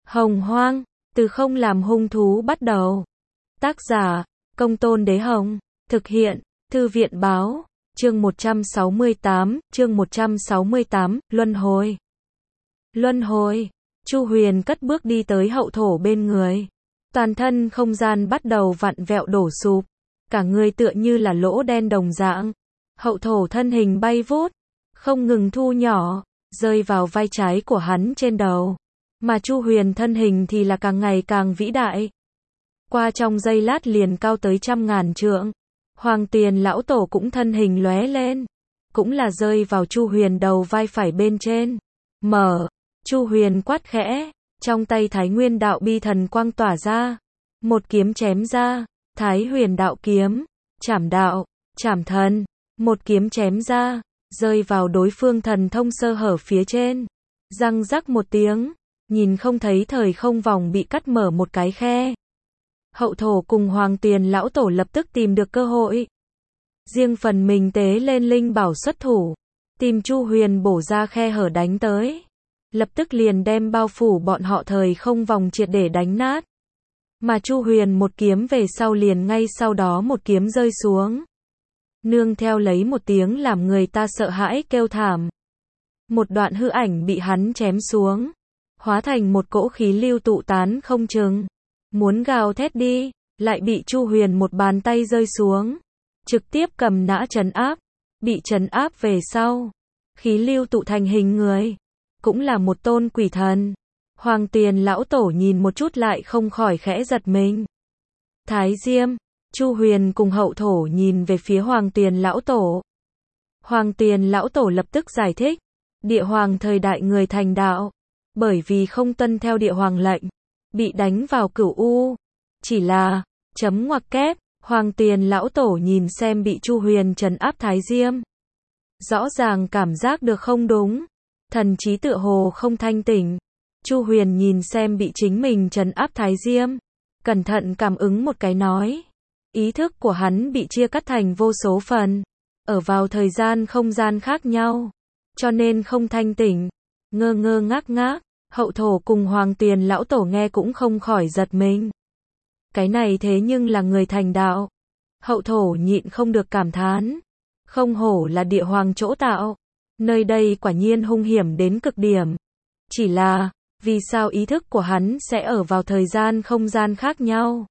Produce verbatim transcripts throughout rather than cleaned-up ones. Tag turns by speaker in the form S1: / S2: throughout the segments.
S1: Hồng Hoang, từ không làm hung thú bắt đầu. Tác giả, Công Tôn Đế Hồng. Thực hiện, Thư viện Báo. Chương một trăm sáu mươi tám, chương một trăm sáu mươi tám, Luân Hồi. Luân Hồi. Chu Huyền cất bước đi tới hậu thổ bên người. Toàn thân không gian bắt đầu vặn vẹo đổ sụp. Cả người tựa như là lỗ đen đồng dạng. Hậu thổ thân hình bay vút, không ngừng thu nhỏ, rơi vào vai trái của hắn trên đầu. Mà Chu Huyền thân hình thì là càng ngày càng vĩ đại. Qua trong giây lát liền cao tới trăm ngàn trượng. Hoàng Tiền lão tổ cũng thân hình lóe lên, cũng là rơi vào Chu Huyền đầu vai phải bên trên. Mở, Chu Huyền quát khẽ, trong tay Thái Nguyên đạo bi thần quang tỏa ra, một kiếm chém ra, Thái Huyền đạo kiếm, Trảm đạo, Trảm thần, một kiếm chém ra, rơi vào đối phương thần thông sơ hở phía trên. Răng rắc một tiếng, nhìn không thấy thời không vòng bị cắt mở một cái khe. Hậu thổ cùng Hoàng Tiền lão tổ lập tức tìm được cơ hội. Riêng phần mình tế lên linh bảo xuất thủ, tìm Chu Huyền bổ ra khe hở đánh tới. Lập tức liền đem bao phủ bọn họ thời không vòng triệt để đánh nát. Mà Chu Huyền một kiếm về sau liền ngay sau đó một kiếm rơi xuống. Nương theo lấy một tiếng làm người ta sợ hãi kêu thảm. Một đoạn hư ảnh bị hắn chém xuống, hóa thành một cỗ khí lưu tụ tán không chừng. Muốn gào thét đi, lại bị Chu Huyền một bàn tay rơi xuống, trực tiếp cầm nã trấn áp. Bị trấn áp về sau, khí lưu tụ thành hình người, cũng là một tôn quỷ thần. Hoàng Tiền lão tổ nhìn một chút lại không khỏi khẽ giật mình. Thái Diêm, Chu Huyền cùng hậu thổ nhìn về phía Hoàng Tiền lão tổ. Hoàng Tiền lão tổ lập tức giải thích, địa hoàng thời đại người thành đạo, bởi vì không tuân theo địa hoàng lệnh, bị đánh vào cửu u. Chỉ là, chấm ngoặc kép, Hoàng Tiền lão tổ nhìn xem bị Chu Huyền trấn áp Thái Diêm. Rõ ràng cảm giác được không đúng, thần trí tựa hồ không thanh tỉnh. Chu Huyền nhìn xem bị chính mình trấn áp Thái Diêm, cẩn thận cảm ứng một cái nói. Ý thức của hắn bị chia cắt thành vô số phần, ở vào thời gian không gian khác nhau, cho nên không thanh tỉnh, ngơ ngơ ngác ngác. Hậu thổ cùng Hoàng Tiền lão tổ nghe cũng không khỏi giật mình. Cái này thế nhưng là người thành đạo. Hậu thổ nhịn không được cảm thán, không hổ là địa hoàng chỗ tạo, nơi đây quả nhiên hung hiểm đến cực điểm. Chỉ là, vì sao ý thức của hắn sẽ ở vào thời gian không gian khác nhau?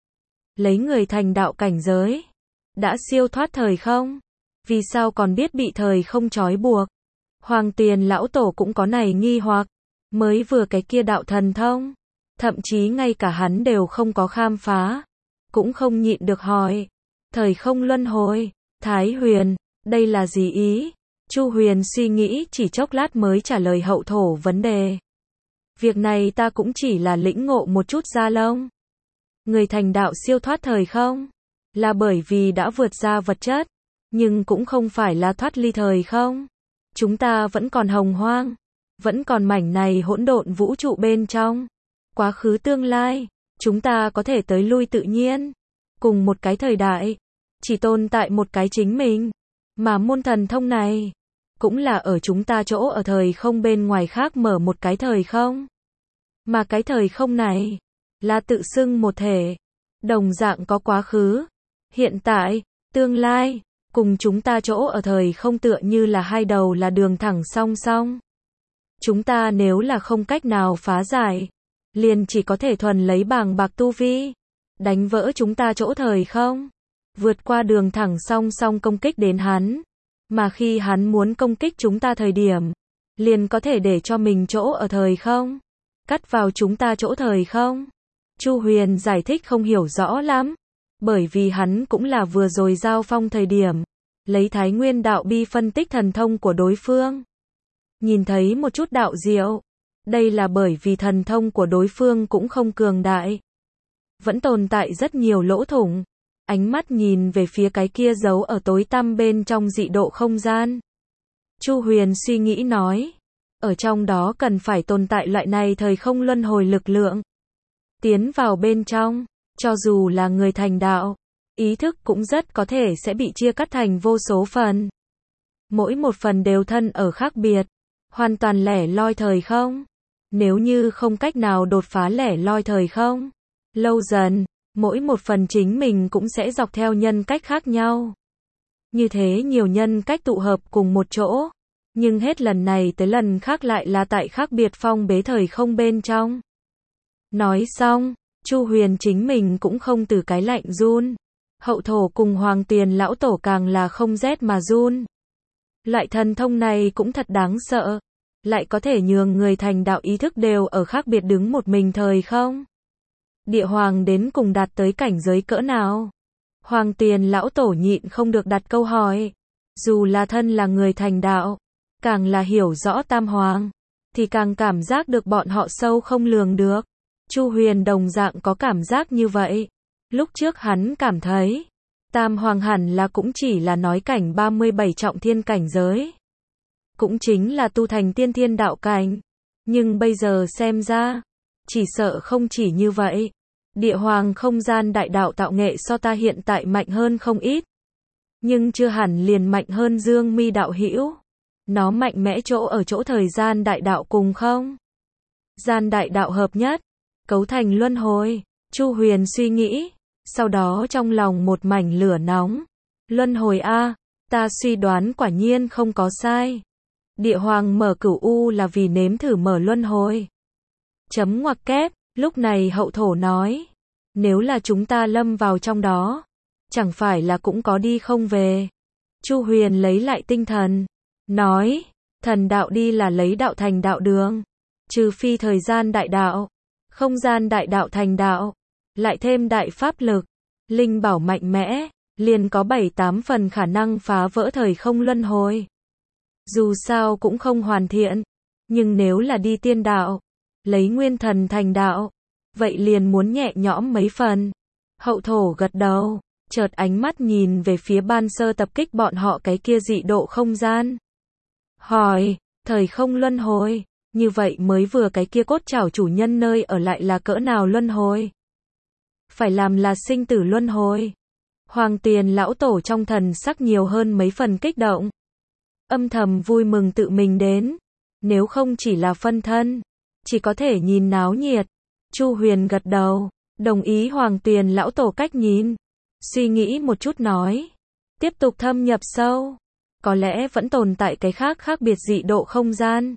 S1: Lấy người thành đạo cảnh giới, đã siêu thoát thời không, vì sao còn biết bị thời không trói buộc? Hoàng Tiền lão tổ cũng có này nghi hoặc, mới vừa cái kia đạo thần thông, thậm chí ngay cả hắn đều không có khám phá, cũng không nhịn được hỏi, thời không luân hồi, Thái Huyền, đây là gì ý? Chu Huyền suy nghĩ chỉ chốc lát mới trả lời hậu thổ vấn đề. Việc này ta cũng chỉ là lĩnh ngộ một chút da lông. Người thành đạo siêu thoát thời không, là bởi vì đã vượt ra vật chất, nhưng cũng không phải là thoát ly thời không. Chúng ta vẫn còn hồng hoang, vẫn còn mảnh này hỗn độn vũ trụ bên trong. Quá khứ tương lai, chúng ta có thể tới lui tự nhiên, cùng một cái thời đại, chỉ tồn tại một cái chính mình. Mà môn thần thông này, cũng là ở chúng ta chỗ ở thời không bên ngoài khác mở một cái thời không. Mà cái thời không này, là tự xưng một thể, đồng dạng có quá khứ, hiện tại, tương lai, cùng chúng ta chỗ ở thời không tựa như là hai đầu là đường thẳng song song. Chúng ta nếu là không cách nào phá giải, liền chỉ có thể thuần lấy bàng bạc tu vi, đánh vỡ chúng ta chỗ thời không, vượt qua đường thẳng song song công kích đến hắn. Mà khi hắn muốn công kích chúng ta thời điểm, liền có thể để cho mình chỗ ở thời không, cắt vào chúng ta chỗ thời không. Chu Huyền giải thích không hiểu rõ lắm, bởi vì hắn cũng là vừa rồi giao phong thời điểm, lấy Thái Nguyên đạo bi phân tích thần thông của đối phương. Nhìn thấy một chút đạo diệu, đây là bởi vì thần thông của đối phương cũng không cường đại, vẫn tồn tại rất nhiều lỗ thủng. Ánh mắt nhìn về phía cái kia giấu ở tối tăm bên trong dị độ không gian. Chu Huyền suy nghĩ nói, ở trong đó cần phải tồn tại loại này thời không luân hồi lực lượng. Tiến vào bên trong, cho dù là người thành đạo, ý thức cũng rất có thể sẽ bị chia cắt thành vô số phần. Mỗi một phần đều thân ở khác biệt, hoàn toàn lẻ loi thời không. Nếu như không cách nào đột phá lẻ loi thời không, lâu dần, mỗi một phần chính mình cũng sẽ dọc theo nhân cách khác nhau. Như thế nhiều nhân cách tụ hợp cùng một chỗ, nhưng hết lần này tới lần khác lại là tại khác biệt phong bế thời không bên trong. Nói xong, Chu Huyền chính mình cũng không từ cái lạnh run. Hậu thổ cùng Hoàng Tiền lão tổ càng là không rét mà run. Loại thần thông này cũng thật đáng sợ, lại có thể nhường người thành đạo ý thức đều ở khác biệt đứng một mình thời không. Địa Hoàng đến cùng đạt tới cảnh giới cỡ nào? Hoàng Tiền lão tổ nhịn không được đặt câu hỏi. Dù là thân là người thành đạo, càng là hiểu rõ Tam Hoàng, thì càng cảm giác được bọn họ sâu không lường được. Chu Huyền đồng dạng có cảm giác như vậy. Lúc trước hắn cảm thấy, Tam Hoàng hẳn là cũng chỉ là nói cảnh ba mươi bảy trọng thiên cảnh giới. Cũng chính là tu thành tiên thiên đạo cảnh. Nhưng bây giờ xem ra, chỉ sợ không chỉ như vậy. Địa Hoàng không gian đại đạo tạo nghệ so ta hiện tại mạnh hơn không ít. Nhưng chưa hẳn liền mạnh hơn Dương Mi đạo hữu. Nó mạnh mẽ chỗ ở chỗ thời gian đại đạo cùng không? Gian đại đạo hợp nhất, cấu thành luân hồi. Chu Huyền suy nghĩ, sau đó trong lòng một mảnh lửa nóng. Luân hồi a, ta suy đoán quả nhiên không có sai. Địa Hoàng mở cửu u là vì nếm thử mở luân hồi. Chấm ngoặc kép, lúc này hậu thổ nói, nếu là chúng ta lâm vào trong đó, chẳng phải là cũng có đi không về. Chu Huyền lấy lại tinh thần, nói, thần đạo đi là lấy đạo thành đạo đường, trừ phi thời gian đại đạo, không gian đại đạo thành đạo, lại thêm đại pháp lực, linh bảo mạnh mẽ, liền có bảy tám phần khả năng phá vỡ thời không luân hồi. Dù sao cũng không hoàn thiện, nhưng nếu là đi tiên đạo, lấy nguyên thần thành đạo, vậy liền muốn nhẹ nhõm mấy phần. Hậu thổ gật đầu, chợt ánh mắt nhìn về phía ban sơ tập kích bọn họ cái kia dị độ không gian. Hỏi, thời không luân hồi, như vậy mới vừa cái kia cốt trảo chủ nhân nơi ở lại là cỡ nào luân hồi? Phải làm là sinh tử luân hồi. Hoàng Tiền lão tổ trong thần sắc nhiều hơn mấy phần kích động. Âm thầm vui mừng tự mình đến. Nếu không chỉ là phân thân, chỉ có thể nhìn náo nhiệt. Chu Huyền gật đầu, đồng ý Hoàng Tiền lão tổ cách nhìn. Suy nghĩ một chút nói, tiếp tục thâm nhập sâu. Có lẽ vẫn tồn tại cái khác khác biệt dị độ không gian.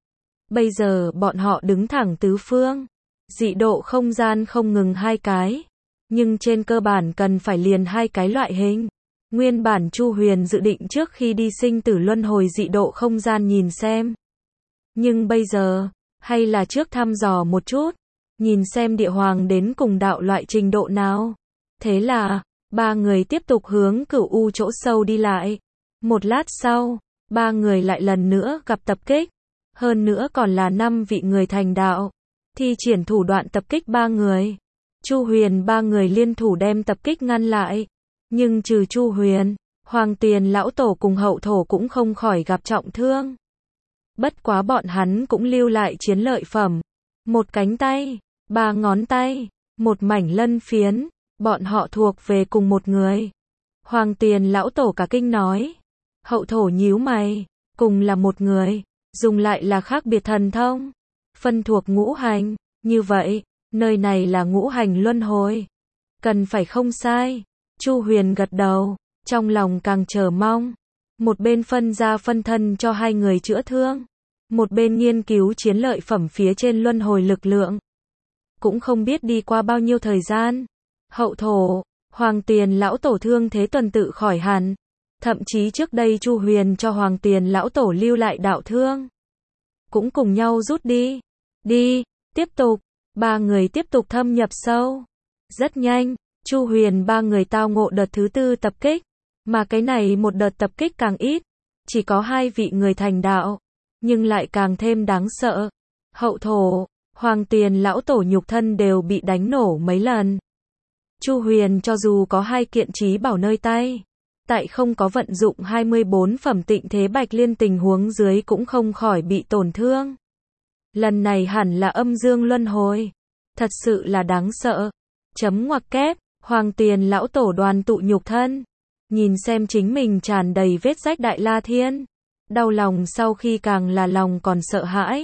S1: Bây giờ bọn họ đứng thẳng tứ phương. Dị độ không gian không ngừng hai cái. Nhưng trên cơ bản cần phải liền hai cái loại hình. Nguyên bản Chu Huyền dự định trước khi đi sinh tử luân hồi dị độ không gian nhìn xem. Nhưng bây giờ, hay là trước thăm dò một chút. Nhìn xem địa hoàng đến cùng đạo loại trình độ nào. Thế là, ba người tiếp tục hướng cửu u chỗ sâu đi lại. Một lát sau, ba người lại lần nữa gặp tập kích. Hơn nữa còn là năm vị người thành đạo. Thi triển thủ đoạn tập kích ba người. Chu Huyền ba người liên thủ đem tập kích ngăn lại. Nhưng trừ Chu Huyền, Hoàng Tiền lão tổ cùng hậu thổ cũng không khỏi gặp trọng thương. Bất quá bọn hắn cũng lưu lại chiến lợi phẩm. Một cánh tay, ba ngón tay, một mảnh lân phiến. Bọn họ thuộc về cùng một người. Hoàng Tiền lão tổ cả kinh nói. Hậu thổ nhíu mày, cùng là một người, dùng lại là khác biệt thần thông. Phân thuộc ngũ hành, như vậy, nơi này là ngũ hành luân hồi. Cần phải không sai. Chu Huyền gật đầu, trong lòng càng chờ mong. Một bên phân ra phân thân cho hai người chữa thương. Một bên nghiên cứu chiến lợi phẩm phía trên luân hồi lực lượng. Cũng không biết đi qua bao nhiêu thời gian. Hậu thổ, Hoàng Tiền lão tổ thương thế tuần tự khỏi hẳn. Thậm chí trước đây Chu Huyền cho Hoàng Tiền lão tổ lưu lại đạo thương. Cũng cùng nhau rút đi. Đi, tiếp tục. Ba người tiếp tục thâm nhập sâu. Rất nhanh, Chu Huyền ba người tao ngộ đợt thứ tư tập kích. Mà cái này một đợt tập kích càng ít. Chỉ có hai vị người thành đạo. Nhưng lại càng thêm đáng sợ. Hậu thổ, Hoàng Tiền lão tổ nhục thân đều bị đánh nổ mấy lần. Chu Huyền cho dù có hai kiện trí bảo nơi tay. Tại không có vận dụng hai mươi bốn phẩm tịnh thế bạch liên tình huống dưới cũng không khỏi bị tổn thương. Lần này hẳn là âm dương luân hồi. Thật sự là đáng sợ. Chấm ngoặc kép, Hoàng Tiền lão tổ đoàn tụ nhục thân. Nhìn xem chính mình tràn đầy vết rách đại la thiên. Đau lòng sau khi càng là lòng còn sợ hãi.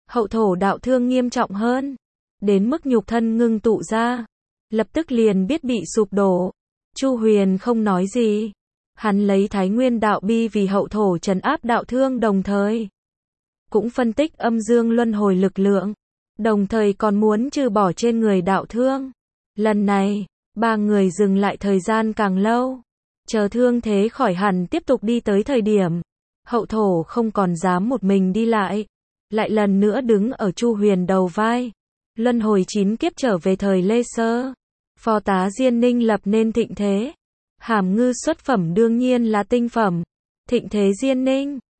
S1: hậu thổ đạo thương nghiêm trọng hơn, đến mức nhục thân ngưng tụ ra, lập tức liền biết bị sụp đổ. Chu Huyền không nói gì, hắn lấy Thái Nguyên đạo bi vì hậu thổ trấn áp đạo thương, đồng thời cũng phân tích âm dương luân hồi lực lượng, đồng thời còn muốn trừ bỏ trên người đạo thương. Lần này, ba người dừng lại thời gian càng lâu, chờ thương thế khỏi hẳn tiếp tục đi tới thời điểm, hậu thổ không còn dám một mình đi lại, lại lần nữa đứng ở Chu Huyền đầu vai. Luân hồi chín kiếp trở về thời Lê Sơ, phó tá Diên Ninh lập nên thịnh thế. Hàm Ngư xuất phẩm đương nhiên là tinh phẩm. Thịnh thế Diên Ninh,